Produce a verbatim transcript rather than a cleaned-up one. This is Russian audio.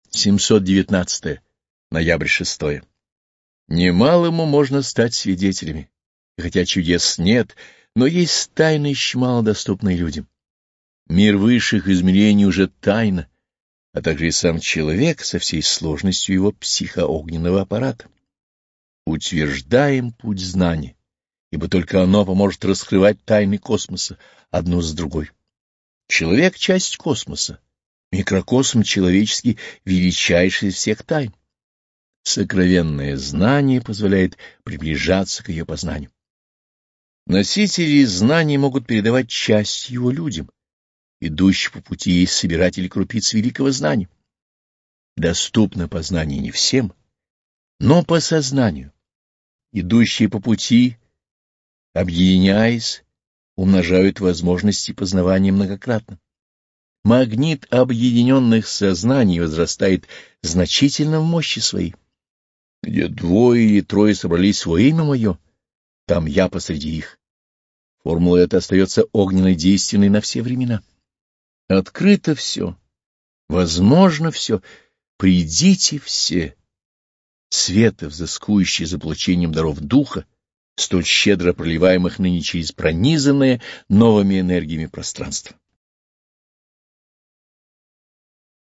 семьсот девятнадцатое. Ноябрь шестое. Немалому можно стать свидетелями, и хотя чудес нет, но есть тайны еще мало доступные людям. Мир высших измерений уже тайна, а также и сам человек со всей сложностью его психоогненного аппарата. Утверждаем путь знания, ибо только оно поможет раскрывать тайны космоса одну с другой. Человек — часть космоса, микрокосм человеческий — величайший из всех тайн. Сокровенное знание позволяет приближаться к ее познанию. Носители знаний могут передавать часть его людям. Идущий по пути есть собиратель крупиц великого знания. Доступно познание не всем, но по сознанию. Идущие по пути, объединяясь, умножают возможности познавания многократно. Магнит объединенных сознаний возрастает значительно в мощи своей. Где двое или трое собрались во имя мое, там я посреди их. Формула эта остается огненной действенной на все времена. Открыто все, возможно все, придите все. Света, взыскующий за получением даров духа, столь щедро проливаемых ныне через пронизанное новыми энергиями пространство.